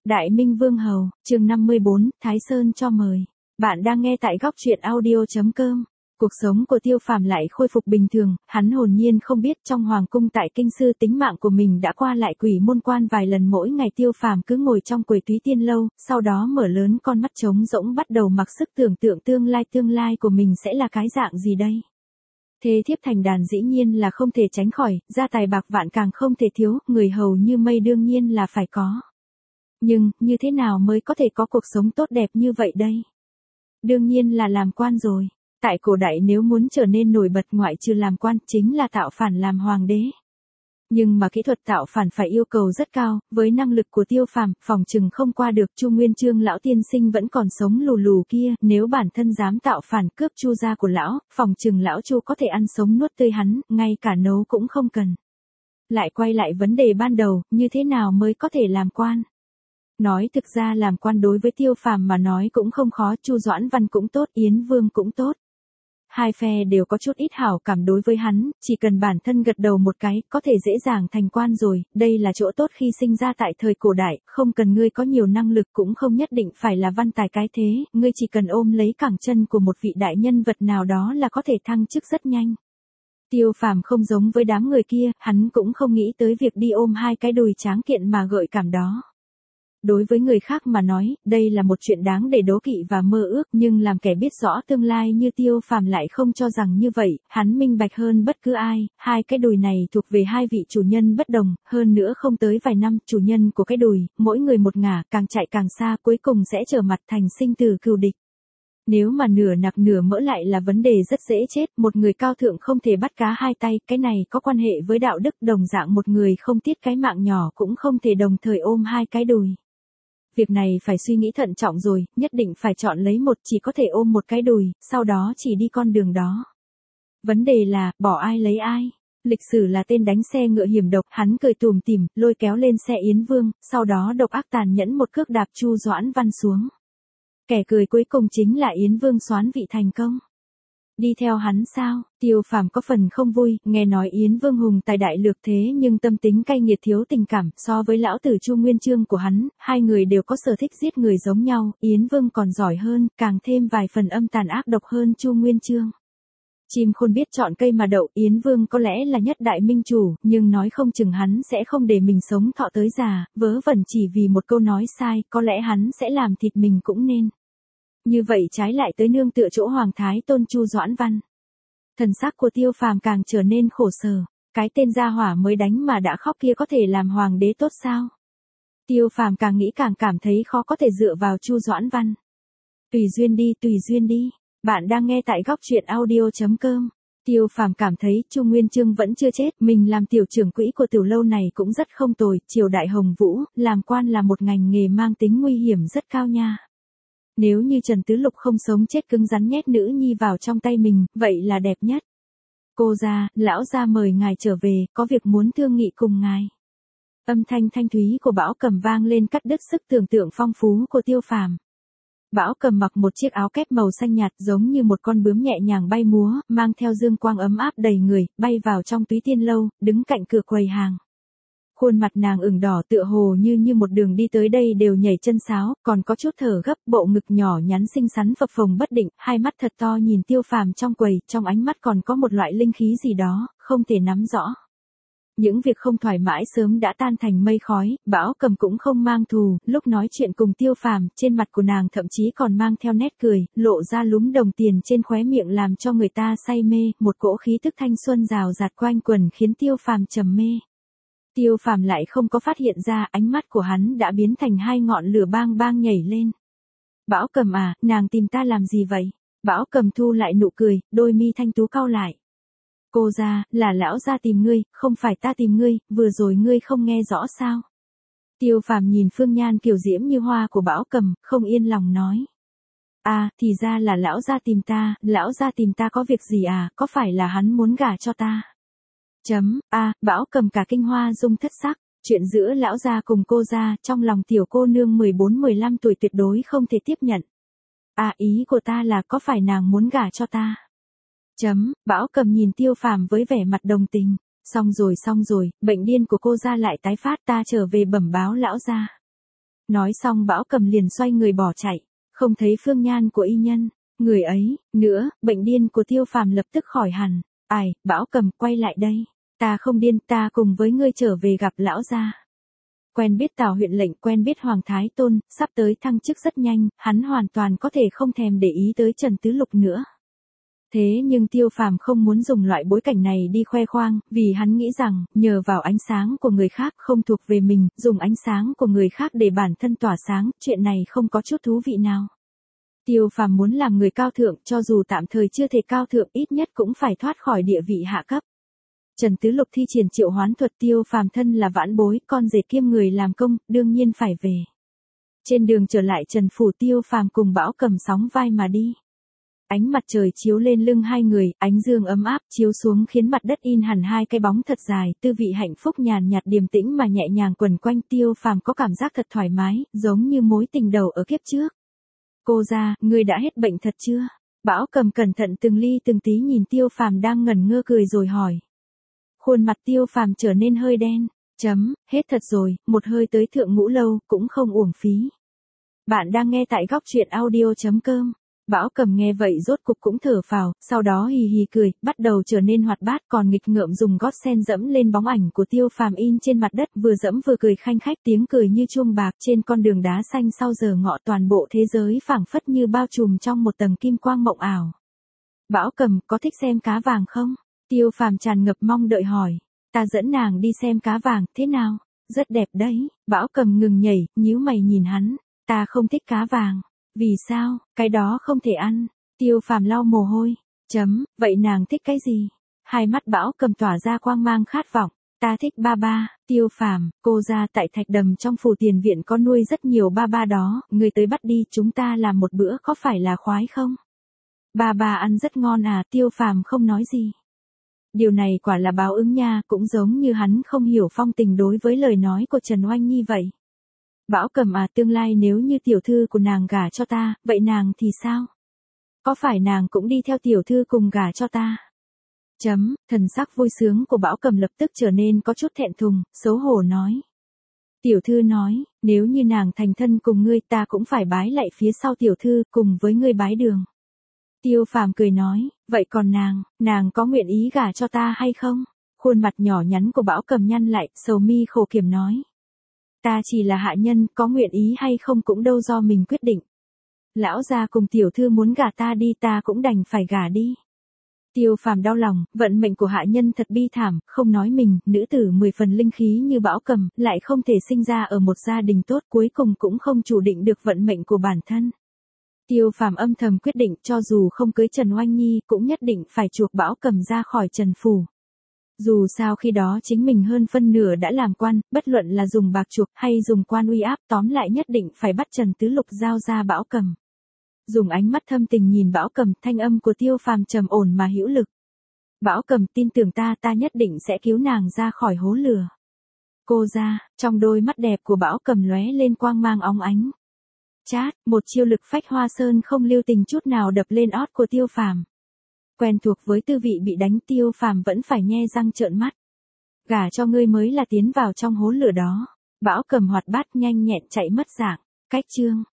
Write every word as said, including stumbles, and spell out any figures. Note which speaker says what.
Speaker 1: Đại Minh Vương Hầu, chương năm mươi bốn, Thái Sơn cho mời. Bạn đang nghe tại góc truyện audio chấm com. Cuộc sống của Tiêu Phàm lại khôi phục bình thường, hắn hồn nhiên không biết trong hoàng cung tại Kinh Sư tính mạng của mình đã qua lại quỷ môn quan vài lần. Mỗi ngày Tiêu Phàm cứ ngồi trong quầy Túy Tiên lâu, sau đó mở lớn con mắt trống rỗng bắt đầu mặc sức tưởng tượng tương lai tương lai của mình sẽ là cái dạng gì đây. Thế thiếp thành đàn dĩ nhiên là không thể tránh khỏi, gia tài bạc vạn càng không thể thiếu, người hầu như mây đương nhiên là phải có. Nhưng, như thế nào mới có thể có cuộc sống tốt đẹp như vậy đây? Đương nhiên là làm quan rồi. Tại cổ đại nếu muốn trở nên nổi bật ngoại trừ làm quan chính là tạo phản làm hoàng đế. Nhưng mà kỹ thuật tạo phản phải yêu cầu rất cao, với năng lực của Tiêu Phàm, phòng chừng không qua được. Chu Nguyên Chương lão tiên sinh vẫn còn sống lù lù kia, nếu bản thân dám tạo phản cướp Chu gia của lão, phòng chừng lão Chu có thể ăn sống nuốt tươi hắn, ngay cả nấu cũng không cần. Lại quay lại vấn đề ban đầu, như thế nào mới có thể làm quan? Nói thực ra làm quan đối với Tiêu Phàm mà nói cũng không khó, Chu Doãn Văn cũng tốt, Yến Vương cũng tốt. Hai phe đều có chút ít hảo cảm đối với hắn, chỉ cần bản thân gật đầu một cái, có thể dễ dàng thành quan rồi, đây là chỗ tốt khi sinh ra tại thời cổ đại, không cần ngươi có nhiều năng lực cũng không nhất định phải là văn tài cái thế, ngươi chỉ cần ôm lấy cẳng chân của một vị đại nhân vật nào đó là có thể thăng chức rất nhanh. Tiêu Phàm không giống với đám người kia, hắn cũng không nghĩ tới việc đi ôm hai cái đùi tráng kiện mà gợi cảm đó. Đối với người khác mà nói, đây là một chuyện đáng để đố kỵ và mơ ước, nhưng làm kẻ biết rõ tương lai như Tiêu Phàm lại không cho rằng như vậy, hắn minh bạch hơn bất cứ ai, hai cái đùi này thuộc về hai vị chủ nhân bất đồng, hơn nữa không tới vài năm, chủ nhân của cái đùi, mỗi người một ngả, càng chạy càng xa, cuối cùng sẽ trở mặt thành sinh tử cừu địch. Nếu mà nửa nạc nửa mỡ lại là vấn đề rất dễ chết, một người cao thượng không thể bắt cá hai tay, cái này có quan hệ với đạo đức, đồng dạng một người không tiết cái mạng nhỏ cũng không thể đồng thời ôm hai cái đùi. Việc này phải suy nghĩ thận trọng rồi, nhất định phải chọn lấy một, chỉ có thể ôm một cái đùi, sau đó chỉ đi con đường đó. Vấn đề là, bỏ ai lấy ai? Lịch sử là tên đánh xe ngựa hiểm độc, hắn cười tủm tỉm, lôi kéo lên xe Yến Vương, sau đó độc ác tàn nhẫn một cước đạp Chu Doãn Văn xuống. Kẻ cười cuối cùng chính là Yến Vương soán vị thành công. Đi theo hắn sao? Tiêu Phàm có phần không vui, nghe nói Yến Vương hùng tài đại lược thế nhưng tâm tính cay nghiệt thiếu tình cảm, so với lão tử Chu Nguyên Chương của hắn, hai người đều có sở thích giết người giống nhau, Yến Vương còn giỏi hơn, càng thêm vài phần âm tàn ác độc hơn Chu Nguyên Chương. Chim khôn biết chọn cây mà đậu, Yến Vương có lẽ là nhất đại minh chủ, nhưng nói không chừng hắn sẽ không để mình sống thọ tới già, vớ vẩn chỉ vì một câu nói sai, có lẽ hắn sẽ làm thịt mình cũng nên. Như vậy trái lại tới nương tựa chỗ Hoàng Thái Tôn Chu Doãn Văn. Thần sắc của Tiêu Phàm càng trở nên khổ sở, cái tên gia hỏa mới đánh mà đã khóc kia có thể làm hoàng đế tốt sao? Tiêu Phàm càng nghĩ càng cảm thấy khó có thể dựa vào Chu Doãn Văn. Tùy duyên đi, tùy duyên đi. Bạn đang nghe tại góc truyện audio chấm com. Tiêu Phàm cảm thấy Chu Nguyên Chương vẫn chưa chết, mình làm tiểu trưởng quỹ của tiểu lâu này cũng rất không tồi, triều đại Hồng Vũ, làm quan là một ngành nghề mang tính nguy hiểm rất cao nha. Nếu như Trần Tứ Lục không sống chết cứng rắn nhét nữ nhi vào trong tay mình, vậy là đẹp nhất. Cô gia, lão gia mời ngài trở về, có việc muốn thương nghị cùng ngài. Âm thanh thanh thúy của Bảo Cầm vang lên cắt đứt sức tưởng tượng phong phú của Tiêu Phàm. Bảo Cầm mặc một chiếc áo kép màu xanh nhạt giống như một con bướm nhẹ nhàng bay múa, mang theo dương quang ấm áp đầy người, bay vào trong Túy Tiên lâu, đứng cạnh cửa quầy hàng. Khuôn mặt nàng ửng đỏ tựa hồ như như một đường đi tới đây đều nhảy chân sáo, còn có chút thở gấp, bộ ngực nhỏ nhắn xinh xắn phập phồng bất định, hai mắt thật to nhìn Tiêu Phàm trong quầy, trong ánh mắt còn có một loại linh khí gì đó, không thể nắm rõ. Những việc không thoải mái sớm đã tan thành mây khói, Bảo Cầm cũng không mang thù, lúc nói chuyện cùng Tiêu Phàm, trên mặt của nàng thậm chí còn mang theo nét cười, lộ ra lúm đồng tiền trên khóe miệng làm cho người ta say mê, một cỗ khí tức thanh xuân rào rạt quanh quần khiến Tiêu Phàm trầm mê. Tiêu Phàm lại không có phát hiện ra, ánh mắt của hắn đã biến thành hai ngọn lửa bang bang nhảy lên. Bảo Cầm à, nàng tìm ta làm gì vậy? Bảo Cầm thu lại nụ cười, đôi mi thanh tú cau lại. Cô gia, là lão gia tìm ngươi, không phải ta tìm ngươi, vừa rồi ngươi không nghe rõ sao? Tiêu Phàm nhìn phương nhan kiều diễm như hoa của Bảo Cầm, không yên lòng nói. À, thì ra là lão gia tìm ta, lão gia tìm ta có việc gì à, có phải là hắn muốn gả cho ta? Chấm, a, à, Bảo Cầm cả kinh hoa dung thất sắc, chuyện giữa lão gia cùng cô gia, trong lòng tiểu cô nương mười bốn mười lăm tuổi tuyệt đối không thể tiếp nhận. À, ý của ta là có phải nàng muốn gả cho ta? Chấm, Bảo Cầm nhìn Tiêu Phàm với vẻ mặt đồng tình, xong rồi xong rồi, bệnh điên của cô gia lại tái phát, ta trở về bẩm báo lão gia. Nói xong Bão Cầm liền xoay người bỏ chạy, không thấy phương nhan của y nhân, người ấy, nữa, bệnh điên của Tiêu Phàm lập tức khỏi hẳn. Ai, Bão Cầm quay lại đây, ta không điên, ta cùng với ngươi trở về gặp lão gia. Quen biết Tào huyện lệnh, quen biết Hoàng Thái Tôn, sắp tới thăng chức rất nhanh, hắn hoàn toàn có thể không thèm để ý tới Trần Tứ Lục nữa. Thế nhưng Tiêu Phàm không muốn dùng loại bối cảnh này đi khoe khoang, vì hắn nghĩ rằng, nhờ vào ánh sáng của người khác không thuộc về mình, dùng ánh sáng của người khác để bản thân tỏa sáng, chuyện này không có chút thú vị nào. Tiêu Phàm muốn làm người cao thượng, cho dù tạm thời chưa thể cao thượng, ít nhất cũng phải thoát khỏi địa vị hạ cấp. Trần Tứ Lục thi triển triệu hoán thuật, Tiêu Phàm thân là vãn bối, con rể kiêm người làm công, đương nhiên phải về. Trên đường trở lại Trần phủ, Tiêu Phàm cùng Bão Cầm sóng vai mà đi. Ánh mặt trời chiếu lên lưng hai người, ánh dương ấm áp chiếu xuống khiến mặt đất in hẳn hai cái bóng thật dài, tư vị hạnh phúc nhàn nhạt điềm tĩnh mà nhẹ nhàng quần quanh. Tiêu Phàm có cảm giác thật thoải mái, giống như mối tình đầu ở kiếp trước. Cô ra, ngươi đã hết bệnh thật chưa? Bão Cầm cẩn thận từng ly từng tí nhìn Tiêu Phàm đang ngẩn ngơ cười rồi hỏi. Khuôn mặt Tiêu Phàm trở nên hơi đen, chấm, hết thật rồi, một hơi tới thượng ngũ lâu, cũng không uổng phí. Bạn đang nghe tại góc truyện audio chấm com. Bão Cầm nghe vậy rốt cục cũng thở phào, sau đó hì hì cười, bắt đầu trở nên hoạt bát, còn nghịch ngợm dùng gót sen dẫm lên bóng ảnh của Tiêu Phàm in trên mặt đất, vừa dẫm vừa cười khanh khách, tiếng cười như chuông bạc. Trên con đường đá xanh sau giờ ngọ, toàn bộ thế giới phảng phất như bao trùm trong một tầng kim quang mộng ảo. Bão Cầm, có thích xem cá vàng không? Tiêu Phàm tràn ngập mong đợi hỏi. Ta dẫn nàng đi xem cá vàng, thế nào? Rất đẹp đấy. Bão Cầm ngừng nhảy, nhíu mày nhìn hắn. Ta không thích cá vàng. Vì sao? Cái đó không thể ăn. Tiêu Phàm lau mồ hôi. Chấm, vậy nàng thích cái gì? Hai mắt Bão Cầm tỏa ra quang mang khát vọng. Ta thích ba ba. Tiêu Phàm, cô ra tại Thạch Đầm trong phủ tiền viện có nuôi rất nhiều ba ba đó, người tới bắt đi, chúng ta làm một bữa có phải là khoái không? Ba ba ăn rất ngon à? Tiêu Phàm không nói gì. Điều này quả là báo ứng nha, cũng giống như hắn không hiểu phong tình đối với lời nói của Trần Oanh Nhi vậy. Bão Cầm à, tương lai nếu như tiểu thư của nàng gả cho ta, vậy nàng thì sao? Có phải nàng cũng đi theo tiểu thư cùng gả cho ta? Chấm, thần sắc vui sướng của Bão Cầm lập tức trở nên có chút thẹn thùng, xấu hổ nói. Tiểu thư nói, nếu như nàng thành thân cùng ngươi, ta cũng phải bái lạy phía sau tiểu thư, cùng với ngươi bái đường. Tiêu Phàm cười nói, vậy còn nàng, nàng có nguyện ý gả cho ta hay không? Khuôn mặt nhỏ nhắn của Bão Cầm nhăn lại, sầu mi khổ kiểm nói. Ta chỉ là hạ nhân, có nguyện ý hay không cũng đâu do mình quyết định. Lão gia cùng tiểu thư muốn gả ta đi, ta cũng đành phải gả đi. Tiêu Phàm đau lòng, vận mệnh của hạ nhân thật bi thảm, không nói mình, nữ tử mười phần linh khí như Bão Cầm, lại không thể sinh ra ở một gia đình tốt, cuối cùng cũng không chủ định được vận mệnh của bản thân. Tiêu Phàm âm thầm quyết định, cho dù không cưới Trần Oanh Nhi, cũng nhất định phải chuộc Bão Cầm ra khỏi Trần phủ. Dù sao khi đó chính mình hơn phân nửa đã làm quan, bất luận là dùng bạc chuộc hay dùng quan uy áp, tóm lại nhất định phải bắt Trần Tứ Lục giao ra Bão Cầm. Dùng ánh mắt thâm tình nhìn Bão Cầm, thanh âm của Tiêu Phàm trầm ổn mà hữu lực. Bão Cầm, tin tưởng ta, ta nhất định sẽ cứu nàng ra khỏi hố lửa. Cô ra, trong đôi mắt đẹp của Bão Cầm lóe lên quang mang óng ánh. Chát, một chiêu lực phách hoa sơn không lưu tình chút nào đập lên ót của Tiêu Phàm. Quen thuộc với tư vị bị đánh, Tiêu Phàm vẫn phải nhe răng trợn mắt. Gả cho ngươi mới là tiến vào trong hố lửa đó. Bão Cầm hoạt bát nhanh nhẹn chạy mất dạng. Cách chương.